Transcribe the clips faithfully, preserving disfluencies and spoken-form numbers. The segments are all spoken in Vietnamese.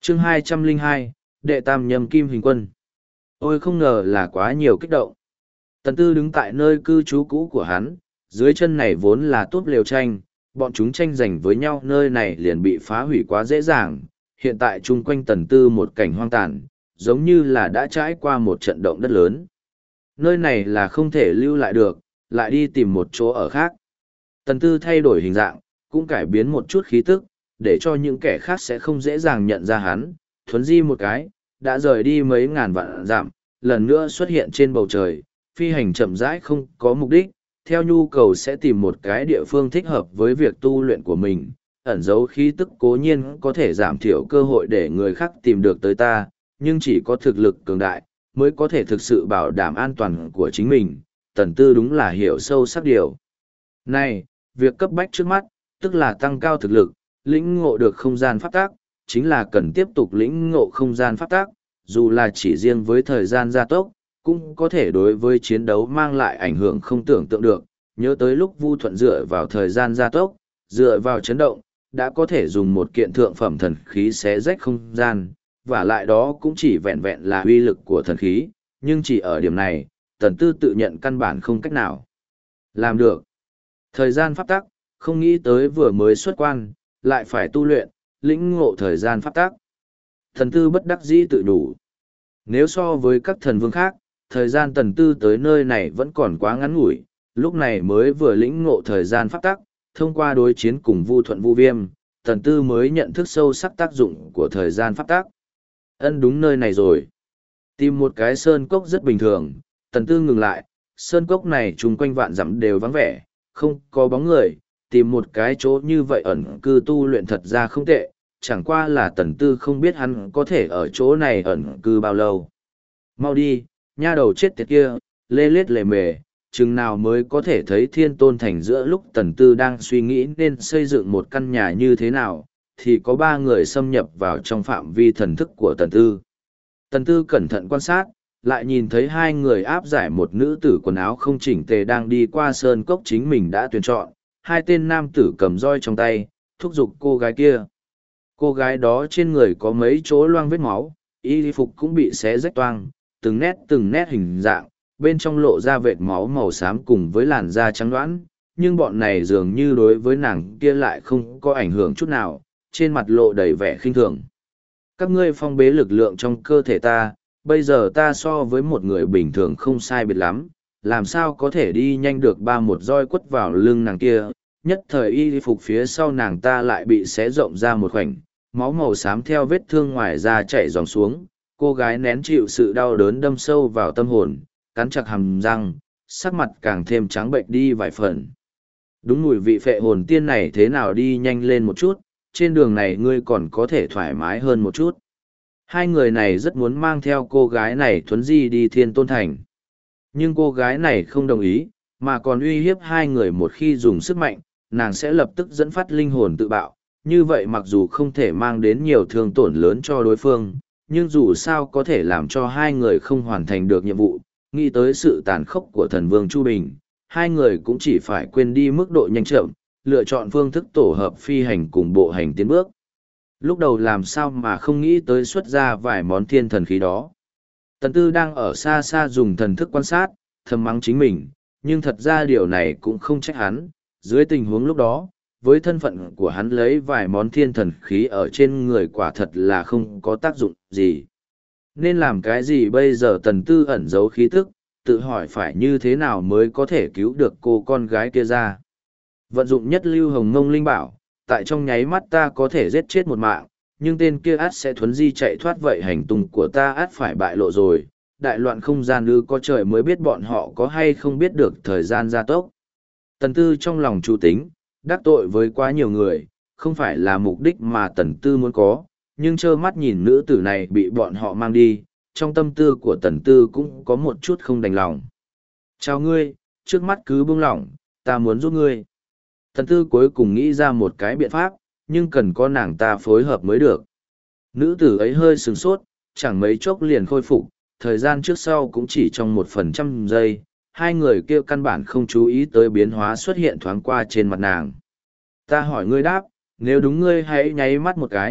chương hai trăm lẻ hai, đệ tam nhâm kim hình quân. Ôi không ngờ là quá nhiều kích động. Tần Tư đứng tại nơi cư trú cũ của hắn, dưới chân này vốn là túp lều tranh, bọn chúng tranh giành với nhau nơi này liền bị phá hủy quá dễ dàng. Hiện tại chung quanh Tần Tư một cảnh hoang tàn, giống như là đã trải qua một trận động đất lớn. Nơi này là không thể lưu lại được, lại đi tìm một chỗ ở khác. Tần Tư thay đổi hình dạng, cũng cải biến một chút khí tức, để cho những kẻ khác sẽ không dễ dàng nhận ra hắn. Thuấn di một cái, đã rời đi mấy ngàn vạn dặm, lần nữa xuất hiện trên bầu trời, phi hành chậm rãi không có mục đích, theo nhu cầu sẽ tìm một cái địa phương thích hợp với việc tu luyện của mình. Ẩn dấu khí tức cố nhiên có thể giảm thiểu cơ hội để người khác tìm được tới ta, nhưng chỉ có thực lực cường đại, mới có thể thực sự bảo đảm an toàn của chính mình. Tần Tư đúng là hiểu sâu sắc điều này, việc cấp bách trước mắt, tức là tăng cao thực lực, lĩnh ngộ được không gian pháp tác, chính là cần tiếp tục lĩnh ngộ không gian pháp tác, dù là chỉ riêng với thời gian gia tốc, cũng có thể đối với chiến đấu mang lại ảnh hưởng không tưởng tượng được. Nhớ tới lúc Vu Thuận dựa vào thời gian gia tốc, dựa vào chấn động, đã có thể dùng một kiện thượng phẩm thần khí xé rách không gian, và lại đó cũng chỉ vẹn vẹn là uy lực của thần khí, nhưng chỉ ở điểm này, Tần Tư tự nhận căn bản không cách nào làm được. Thời gian pháp tắc, không nghĩ tới vừa mới xuất quan, lại phải tu luyện, lĩnh ngộ thời gian pháp tắc. Tần Tư bất đắc dĩ tự đủ. Nếu so với các thần vương khác, thời gian Tần Tư tới nơi này vẫn còn quá ngắn ngủi, lúc này mới vừa lĩnh ngộ thời gian pháp tắc, thông qua đối chiến cùng Vu Thuận Vu Viêm, Tần Tư mới nhận thức sâu sắc tác dụng của thời gian pháp tắc. Ân đúng nơi này rồi. Tìm một cái sơn cốc rất bình thường, Tần Tư ngừng lại, sơn cốc này chung quanh vạn dặm đều vắng vẻ, không có bóng người, tìm một cái chỗ như vậy ẩn cư tu luyện thật ra không tệ, chẳng qua là Tần Tư không biết hắn có thể ở chỗ này ẩn cư bao lâu. Mau đi, nha đầu chết tiệt kia, lê lết lề mề, chừng nào mới có thể thấy Thiên Tôn Thành. Giữa lúc Tần Tư đang suy nghĩ nên xây dựng một căn nhà như thế nào, thì có ba người xâm nhập vào trong phạm vi thần thức của Tần Tư. Tần Tư cẩn thận quan sát, lại nhìn thấy hai người áp giải một nữ tử quần áo không chỉnh tề đang đi qua sơn cốc chính mình đã tuyển chọn, hai tên nam tử cầm roi trong tay, thúc giục cô gái kia. Cô gái đó trên người có mấy chỗ loang vết máu, y phục cũng bị xé rách toang, từng nét từng nét hình dạng, bên trong lộ ra vệt máu màu xám cùng với làn da trắng đoán, nhưng bọn này dường như đối với nàng kia lại không có ảnh hưởng chút nào, trên mặt lộ đầy vẻ khinh thường. Các ngươi phong bế lực lượng trong cơ thể ta, bây giờ ta so với một người bình thường không sai biệt lắm, làm sao có thể đi nhanh được ba một roi quất vào lưng nàng kia. Nhất thời y phục phía sau nàng ta lại bị xé rộng ra một khoảnh, máu màu xám theo vết thương ngoài da chảy dòng xuống, cô gái nén chịu sự đau đớn đâm sâu vào tâm hồn, cắn chặt hàm răng, sắc mặt càng thêm trắng bệnh đi vài phần. Đúng mùi vị phệ hồn tiên này thế nào đi nhanh lên một chút, trên đường này ngươi còn có thể thoải mái hơn một chút. Hai người này rất muốn mang theo cô gái này thuấn di đi Thiên Tôn Thành. Nhưng cô gái này không đồng ý, mà còn uy hiếp hai người một khi dùng sức mạnh, nàng sẽ lập tức dẫn phát linh hồn tự bạo. Như vậy mặc dù không thể mang đến nhiều thương tổn lớn cho đối phương, nhưng dù sao có thể làm cho hai người không hoàn thành được nhiệm vụ. Nghĩ tới sự tàn khốc của thần vương Chu Bình, hai người cũng chỉ phải quên đi mức độ nhanh chậm, lựa chọn phương thức tổ hợp phi hành cùng bộ hành tiến bước. Lúc đầu làm sao mà không nghĩ tới xuất ra vài món thiên thần khí đó. Tần Tư đang ở xa xa dùng thần thức quan sát, thầm mắng chính mình, nhưng thật ra điều này cũng không trách hắn. Dưới tình huống lúc đó, với thân phận của hắn lấy vài món thiên thần khí ở trên người quả thật là không có tác dụng gì. Nên làm cái gì bây giờ? Tần Tư ẩn giấu khí tức, tự hỏi phải như thế nào mới có thể cứu được cô con gái kia ra. Vận dụng nhất lưu hồng ngông linh bảo, tại trong nháy mắt ta có thể giết chết một mạng, nhưng tên kia át sẽ thuấn di chạy thoát, vậy hành tung của ta át phải bại lộ rồi. Đại loạn không gian ư? Có trời mới biết bọn họ có hay không biết được thời gian gia tốc. Tần Tư trong lòng chủ tính, đắc tội với quá nhiều người, không phải là mục đích mà Tần Tư muốn có, nhưng trơ mắt nhìn nữ tử này bị bọn họ mang đi, trong tâm tư của Tần Tư cũng có một chút không đành lòng. Chào ngươi, trước mắt cứ buông lỏng, ta muốn giúp ngươi. Tần Tư cuối cùng nghĩ ra một cái biện pháp, nhưng cần có nàng ta phối hợp mới được. Nữ tử ấy hơi sửng sốt, chẳng mấy chốc liền khôi phục, thời gian trước sau cũng chỉ trong một phần trăm giây, hai người kia căn bản không chú ý tới biến hóa xuất hiện thoáng qua trên mặt nàng. Ta hỏi ngươi đáp, nếu đúng ngươi hãy nháy mắt một cái,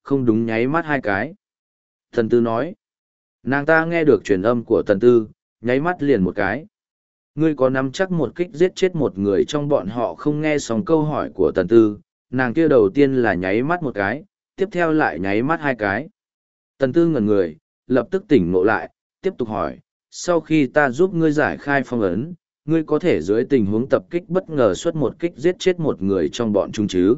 không đúng nháy mắt hai cái. Tần Tư nói. Nàng ta nghe được truyền âm của Tần Tư, nháy mắt liền một cái. Ngươi có nắm chắc một kích giết chết một người trong bọn họ không? Nghe xong câu hỏi của Tần Tư, nàng kia đầu tiên là nháy mắt một cái, tiếp theo lại nháy mắt hai cái. Tần Tư ngẩn người, lập tức tỉnh ngộ lại, tiếp tục hỏi, sau khi ta giúp ngươi giải khai phong ấn, ngươi có thể dưới tình huống tập kích bất ngờ xuất một kích giết chết một người trong bọn chúng chứ?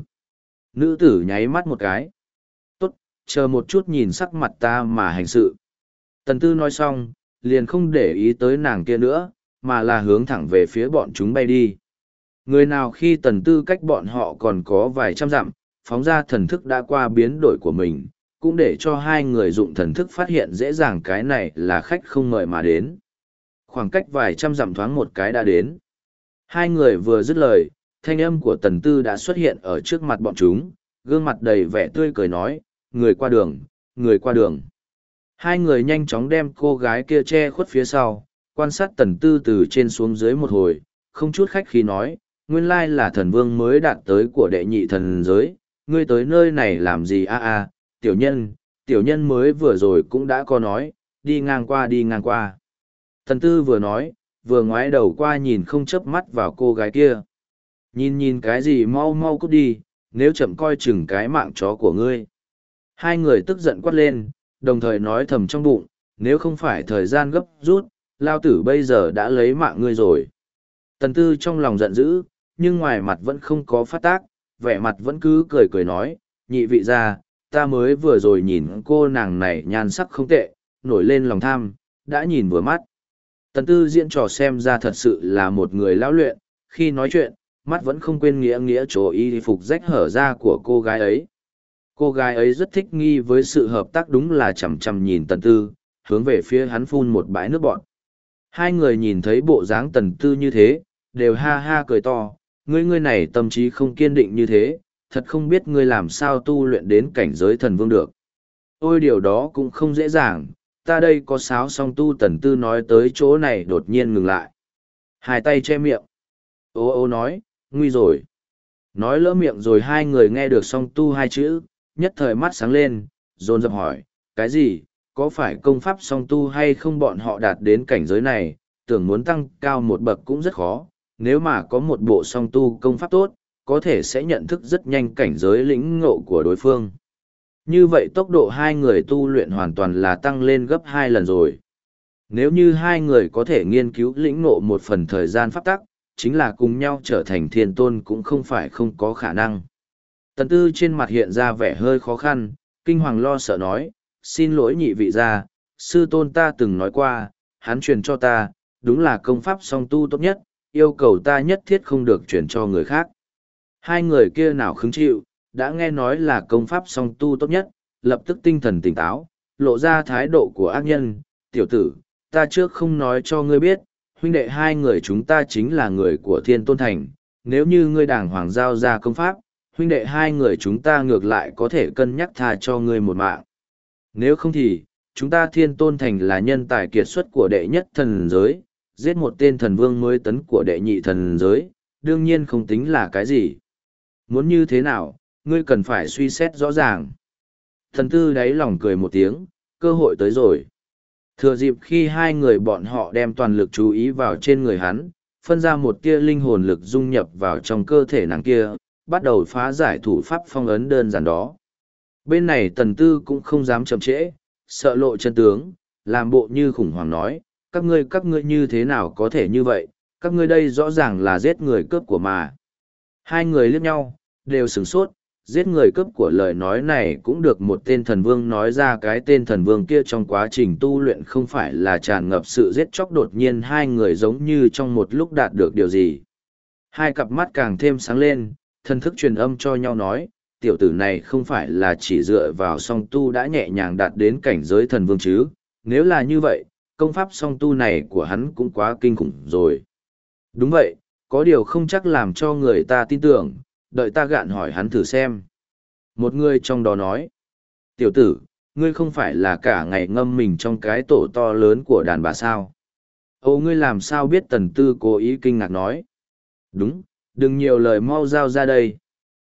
Nữ tử nháy mắt một cái. Tốt, chờ một chút nhìn sắc mặt ta mà hành sự. Tần Tư nói xong, liền không để ý tới nàng kia nữa, mà là hướng thẳng về phía bọn chúng bay đi. Người nào khi Tần Tư cách bọn họ còn có vài trăm dặm, phóng ra thần thức đã qua biến đổi của mình, cũng để cho hai người dụng thần thức phát hiện dễ dàng cái này là khách không mời mà đến. Khoảng cách vài trăm dặm thoáng một cái đã đến. Hai người vừa dứt lời, thanh âm của Tần Tư đã xuất hiện ở trước mặt bọn chúng, gương mặt đầy vẻ tươi cười nói, người qua đường, người qua đường. Hai người nhanh chóng đem cô gái kia che khuất phía sau, quan sát Tần Tư từ trên xuống dưới một hồi, không chút khách khí nói, nguyên lai là thần vương mới đạt tới của đệ nhị thần giới, ngươi tới nơi này làm gì a a, tiểu nhân, tiểu nhân mới vừa rồi cũng đã có nói, đi ngang qua đi ngang qua. Tần Tư vừa nói, vừa ngoái đầu qua nhìn không chớp mắt vào cô gái kia. Nhìn nhìn cái gì, mau mau cút đi, nếu chậm coi chừng cái mạng chó của ngươi. Hai người tức giận quát lên, đồng thời nói thầm trong bụng, nếu không phải thời gian gấp rút, lao tử bây giờ đã lấy mạng ngươi rồi. Tần Tư trong lòng giận dữ, nhưng ngoài mặt vẫn không có phát tác, vẻ mặt vẫn cứ cười cười nói, nhị vị gia, ta mới vừa rồi nhìn cô nàng này nhan sắc không tệ, nổi lên lòng tham, đã nhìn vừa mắt. Tần Tư diễn trò xem ra thật sự là một người lão luyện, khi nói chuyện, mắt vẫn không quên nghĩa nghĩa chỗ y phục rách hở ra của cô gái ấy. Cô gái ấy rất thích nghi với sự hợp tác, đúng là chằm chằm nhìn Tần Tư, hướng về phía hắn phun một bãi nước bọt. Hai người nhìn thấy bộ dáng Tần Tư như thế, đều ha ha cười to, ngươi ngươi này tâm trí không kiên định như thế, thật không biết ngươi làm sao tu luyện đến cảnh giới thần vương được. Ôi điều đó cũng không dễ dàng, ta đây có sáo song tu. Tần Tư nói tới chỗ này đột nhiên ngừng lại. Hai tay che miệng. Ô ô nói, nguy rồi. Nói lỡ miệng rồi, hai người nghe được song tu hai chữ, nhất thời mắt sáng lên, dồn dập hỏi, cái gì, có phải công pháp song tu hay không? Bọn họ đạt đến cảnh giới này, tưởng muốn tăng cao một bậc cũng rất khó, nếu mà có một bộ song tu công pháp tốt, có thể sẽ nhận thức rất nhanh cảnh giới lĩnh ngộ của đối phương. Như vậy tốc độ hai người tu luyện hoàn toàn là tăng lên gấp hai lần rồi. Nếu như hai người có thể nghiên cứu lĩnh ngộ một phần thời gian pháp tắc, chính là cùng nhau trở thành thiên tôn cũng không phải không có khả năng. Tần Tư trên mặt hiện ra vẻ hơi khó khăn, kinh hoàng lo sợ nói, xin lỗi nhị vị gia, sư tôn ta từng nói qua, hắn truyền cho ta, đúng là công pháp song tu tốt nhất, yêu cầu ta nhất thiết không được truyền cho người khác. Hai người kia nào khứng chịu, đã nghe nói là công pháp song tu tốt nhất, lập tức tinh thần tỉnh táo, lộ ra thái độ của ác nhân, tiểu tử, ta trước không nói cho ngươi biết, huynh đệ hai người chúng ta chính là người của Thiên Tôn Thành, nếu như ngươi đàng hoàng giao ra công pháp, huynh đệ hai người chúng ta ngược lại có thể cân nhắc tha cho ngươi một mạng. Nếu không thì, chúng ta Thiên Tôn Thành là nhân tài kiệt xuất của đệ nhất thần giới, giết một tên thần vương mới tấn của đệ nhị thần giới, đương nhiên không tính là cái gì. Muốn như thế nào, ngươi cần phải suy xét rõ ràng. Thần Tư đáy lòng cười một tiếng, cơ hội tới rồi. Thừa dịp khi hai người bọn họ đem toàn lực chú ý vào trên người hắn, phân ra một tia linh hồn lực dung nhập vào trong cơ thể nàng kia, bắt đầu phá giải thủ pháp phong ấn đơn giản đó. Bên này Tần Tư cũng không dám chậm trễ, sợ lộ chân tướng, làm bộ như khủng hoảng nói, các ngươi các ngươi như thế nào có thể như vậy, các ngươi đây rõ ràng là giết người cướp của mà. Hai người liếc nhau, đều sửng sốt, giết người cướp của lời nói này cũng được một tên thần vương nói ra. Cái tên thần vương kia trong quá trình tu luyện không phải là tràn ngập sự giết chóc. Đột nhiên hai người giống như trong một lúc đạt được điều gì. Hai cặp mắt càng thêm sáng lên, thần thức truyền âm cho nhau nói, tiểu tử này không phải là chỉ dựa vào song tu đã nhẹ nhàng đạt đến cảnh giới thần vương chứ, nếu là như vậy, công pháp song tu này của hắn cũng quá kinh khủng rồi. Đúng vậy, có điều không chắc làm cho người ta tin tưởng, đợi ta gạn hỏi hắn thử xem. Một người trong đó nói, tiểu tử, ngươi không phải là cả ngày ngâm mình trong cái tổ to lớn của đàn bà sao? Ồ, ngươi làm sao biết? Tần Tư cố ý kinh ngạc nói. Đúng, đừng nhiều lời, mau giao ra đây.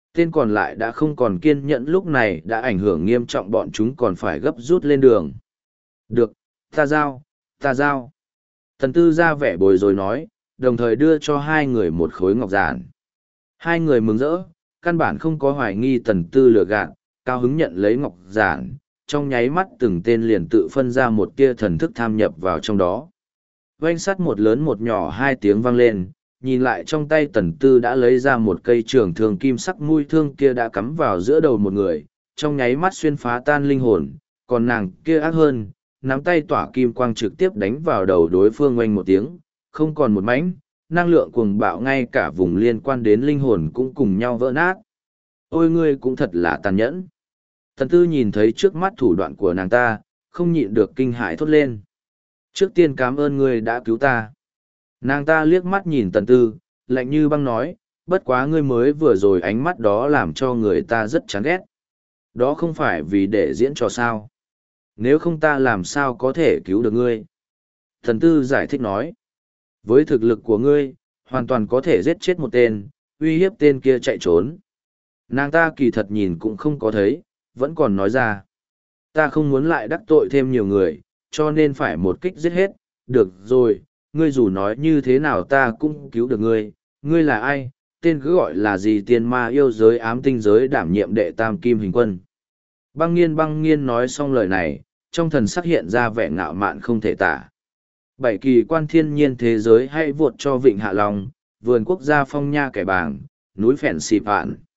Tên còn lại đã không còn kiên nhẫn, lúc này đã ảnh hưởng nghiêm trọng, bọn chúng còn phải gấp rút lên đường. Được, ta giao, ta giao. Tần Tư ra vẻ bồi rồi nói, đồng thời đưa cho hai người một khối ngọc giản. Hai người mừng rỡ, căn bản không có hoài nghi Tần Tư lừa gạt, cao hứng nhận lấy ngọc giản, trong nháy mắt từng tên liền tự phân ra một tia thần thức tham nhập vào trong đó. Oanh sắt một lớn một nhỏ hai tiếng vang lên, nhìn lại trong tay Tần Tư đã lấy ra một cây trường thương kim sắc, mũi thương kia đã cắm vào giữa đầu một người, trong nháy mắt xuyên phá tan linh hồn, còn nàng kia ác hơn, nắm tay tỏa kim quang trực tiếp đánh vào đầu đối phương. Oanh một tiếng, không còn một mảnh, năng lượng cuồng bạo ngay cả vùng liên quan đến linh hồn cũng cùng nhau vỡ nát. Ôi ngươi cũng thật là tàn nhẫn. Tần Tư nhìn thấy trước mắt thủ đoạn của nàng ta, không nhịn được kinh hãi thốt lên. Trước tiên cảm ơn ngươi đã cứu ta. Nàng ta liếc mắt nhìn Tần Tư, lạnh như băng nói, bất quá ngươi mới vừa rồi ánh mắt đó làm cho người ta rất chán ghét. Đó không phải vì để diễn trò sao. Nếu không ta làm sao có thể cứu được ngươi. Tần Tư giải thích nói, với thực lực của ngươi, hoàn toàn có thể giết chết một tên, uy hiếp tên kia chạy trốn. Nàng ta kỳ thật nhìn cũng không có thấy, vẫn còn nói ra. Ta không muốn lại đắc tội thêm nhiều người, cho nên phải một kích giết hết. Được rồi, ngươi dù nói như thế nào ta cũng cứu được ngươi. Ngươi là ai, tên cứ gọi là gì? Tiên ma yêu giới ám tinh giới đảm nhiệm đệ tam kim hình quân. Băng nghiên băng nghiên nói xong lời này, trong thần sắc hiện ra vẻ ngạo mạn không thể tả. Bảy kỳ quan thiên nhiên thế giới hay vụt cho Vịnh Hạ Long, vườn quốc gia phong nha kẻ bàng, núi phèn xì phạn.